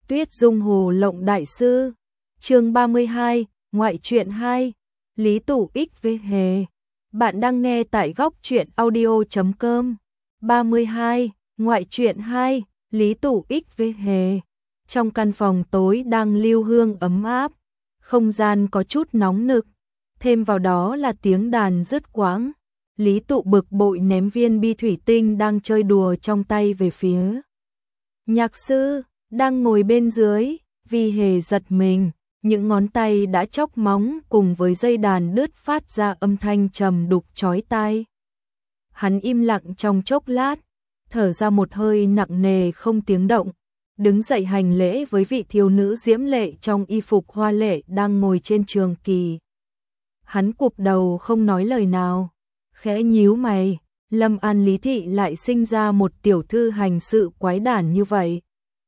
Tuyết Dung Hồ Lộng Đại Sư. Chương 32, ngoại truyện 2. Lý Tụ XV Hề. Bạn đang nghe tại góc truyện audio.com. 32, ngoại truyện 2, Lý Tụ XV Hề. Trong căn phòng tối đang lưu hương ấm áp, không gian có chút nóng nực, thêm vào đó là tiếng đàn dứt quãng. Lý Tụ bực bội ném viên bi thủy tinh đang chơi đùa trong tay về phía nhạc sư đang ngồi bên dưới. Vi Hề giật mình, những ngón tay đã chóc móng cùng với dây đàn đứt phát ra âm thanh trầm đục chói tai. Hắn im lặng trong chốc lát, thở ra một hơi nặng nề không tiếng động, đứng dậy hành lễ với vị thiếu nữ diễm lệ trong y phục hoa lệ đang ngồi trên trường kỳ. Hắn cụp đầu không nói lời nào, khẽ nhíu mày, Lâm An Lý Thị lại sinh ra một tiểu thư hành sự quái đản như vậy.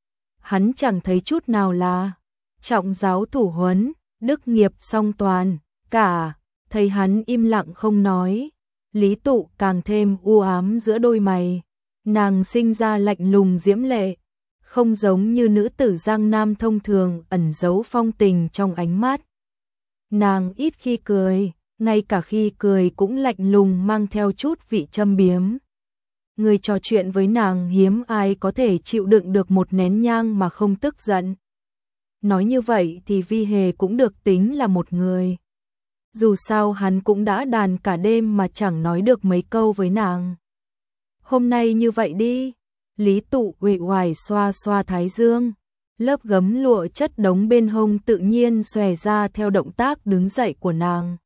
Hắn chẳng thấy chút nào là trọng giáo thủ huấn, đức nghiệp song toàn, cả. Thấy hắn im lặng không nói, Lý Tụ càng thêm u ám giữa đôi mày. Nàng sinh ra lạnh lùng diễm lệ, không giống như nữ tử Giang Nam thông thường ẩn giấu phong tình trong ánh mắt. Nàng ít khi cười, ngay cả khi cười cũng lạnh lùng mang theo chút vị châm biếm. Người trò chuyện với nàng hiếm ai có thể chịu đựng được một nén nhang mà không tức giận. Nói như vậy thì Vi Hề cũng được tính là một người. Dù sao hắn cũng đã đàn cả đêm mà chẳng nói được mấy câu với nàng. Hôm nay như vậy đi. Lý Tụ uể oải xoa xoa thái dương. Lớp gấm lụa chất đống bên hông tự nhiên xòe ra theo động tác đứng dậy của nàng.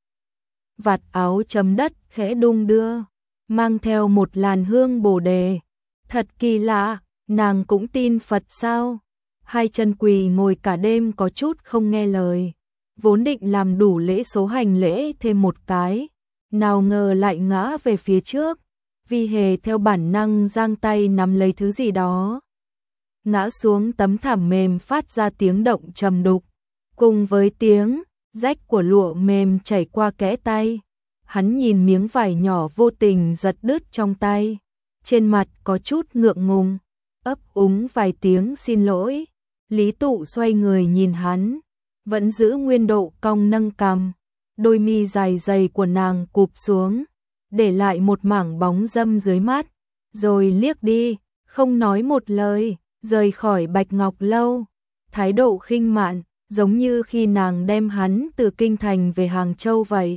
Vạt áo chấm đất khẽ đung đưa, mang theo một làn hương bồ đề. Thật kỳ lạ, nàng cũng tin Phật sao? Hai chân quỳ ngồi cả đêm có chút không nghe lời. Vốn định làm đủ lễ số hành lễ thêm một cái, nào ngờ lại ngã về phía trước. Vi Hề theo bản năng giang tay nắm lấy thứ gì đó, ngã xuống tấm thảm mềm phát ra tiếng động trầm đục, cùng với tiếng rách của lụa mềm chảy qua kẽ tay. Hắn nhìn miếng vải nhỏ vô tình giật đứt trong tay, trên mặt có chút ngượng ngùng, ấp úng vài tiếng xin lỗi. Lý Tụ xoay người nhìn hắn, vẫn giữ nguyên độ cong nâng cằm, đôi mi dài dày của nàng cụp xuống, để lại một mảng bóng râm dưới mắt, rồi liếc đi, không nói một lời, rời khỏi Bạch Ngọc Lâu. Thái độ khinh mạn, giống như khi nàng đem hắn từ Kinh Thành về Hàng Châu vậy.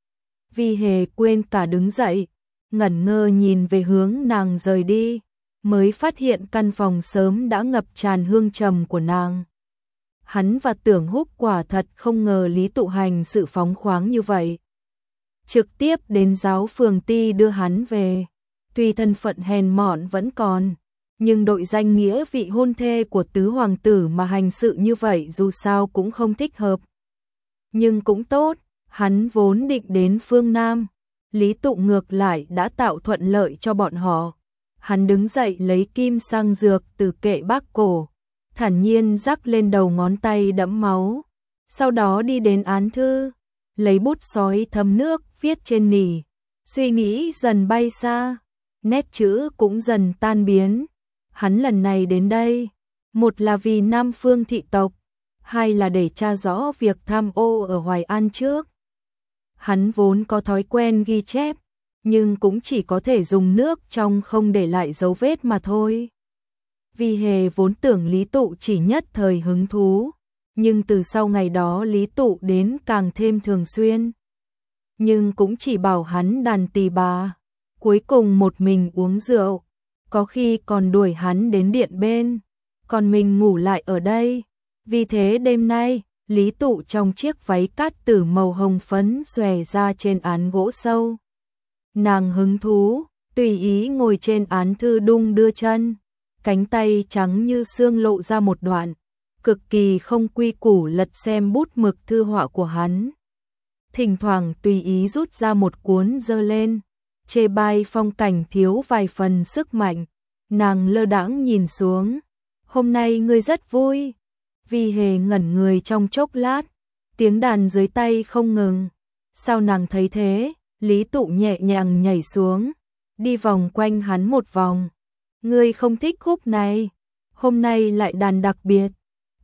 Vi Hề quên cả đứng dậy, ngẩn ngơ nhìn về hướng nàng rời đi, mới phát hiện căn phòng sớm đã ngập tràn hương trầm của nàng. Hắn và Tưởng Húc quả thật không ngờ Lý Tụ hành sự phóng khoáng như vậy. Trực tiếp đến giáo phường ty đưa hắn về. Tuy thân phận hèn mọn vẫn còn, nhưng đội danh nghĩa vị hôn thê của tứ hoàng tử mà hành sự như vậy dù sao cũng không thích hợp. Nhưng cũng tốt, hắn vốn định đến phương Nam. Lý Tụ ngược lại đã tạo thuận lợi cho bọn họ. Hắn đứng dậy lấy kim sang dược từ kệ bác cổ, thản nhiên rắc lên đầu ngón tay đẫm máu. Sau đó đi đến án thư, lấy bút sói thấm nước viết trên nỉ. Suy nghĩ dần bay xa, nét chữ cũng dần tan biến. Hắn lần này đến đây, một là vì Nam Phương thị tộc, hai là để tra rõ việc tham ô ở Hoài An trước. Hắn vốn có thói quen ghi chép, nhưng cũng chỉ có thể dùng nước trong không để lại dấu vết mà thôi. Vi Hề vốn tưởng Lý Tụ chỉ nhất thời hứng thú, nhưng từ sau ngày đó Lý Tụ đến càng thêm thường xuyên. Nhưng cũng chỉ bảo hắn đàn tỳ bà, cuối cùng một mình uống rượu, có khi còn đuổi hắn đến điện bên, còn mình ngủ lại ở đây. Vì thế đêm nay, Lý Tụ trong chiếc váy cát tử màu hồng phấn xòe ra trên án gỗ sâu. Nàng hứng thú, tùy ý ngồi trên án thư đung đưa chân, cánh tay trắng như xương lộ ra một đoạn, cực kỳ không quy củ lật xem bút mực thư họa của hắn. Thỉnh thoảng tùy ý rút ra một cuốn giơ lên, chê bai phong cảnh thiếu vài phần sức mạnh. Nàng lơ đãng nhìn xuống, hôm nay ngươi rất vui. Vi Hề ngẩn người trong chốc lát, tiếng đàn dưới tay không ngừng. Sao nàng thấy thế? Lý Tụ nhẹ nhàng nhảy xuống, đi vòng quanh hắn một vòng. Ngươi không thích khúc này, hôm nay lại đàn đặc biệt.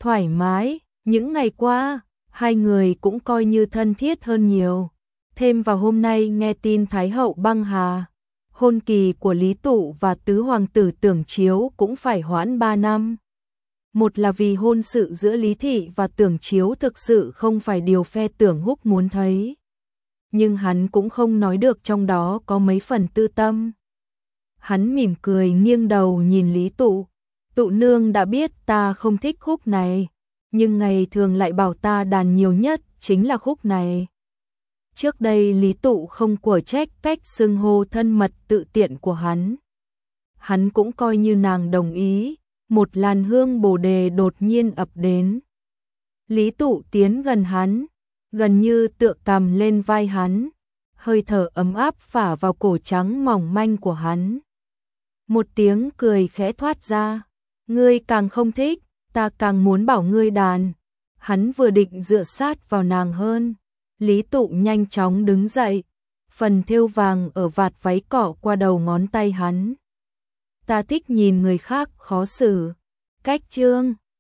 thoải mái. Những ngày qua, hai người cũng coi như thân thiết hơn nhiều. Thêm vào hôm nay nghe tin Thái hậu băng hà, hôn kỳ của Lý Tụ và tứ hoàng tử Tưởng Chiếu cũng phải hoãn 3 năm. Một là vì hôn sự giữa Lý Thị và Tưởng Chiếu thực sự không phải điều phe Tưởng Húc muốn thấy. Nhưng hắn cũng không nói được trong đó có mấy phần tư tâm. Hắn mỉm cười nghiêng đầu nhìn Lý Tụ. Tụ nương đã biết ta không thích khúc này, nhưng ngày thường lại bảo ta đàn nhiều nhất chính là khúc này. Trước đây Lý Tụ không của trách cách xưng hô thân mật tự tiện của hắn. Hắn cũng coi như nàng đồng ý, một làn hương bồ đề đột nhiên ập đến. Lý Tụ tiến gần hắn, gần như tựa cằm lên vai hắn, hơi thở ấm áp phả vào cổ trắng mỏng manh của hắn. Một tiếng cười khẽ thoát ra, ngươi càng không thích, ta càng muốn bảo ngươi đàn. Hắn vừa định dựa sát vào nàng hơn, Lý Tụ nhanh chóng đứng dậy, phần thêu vàng ở vạt váy cọ qua đầu ngón tay hắn. Ta thích nhìn người khác khó xử. Cách chương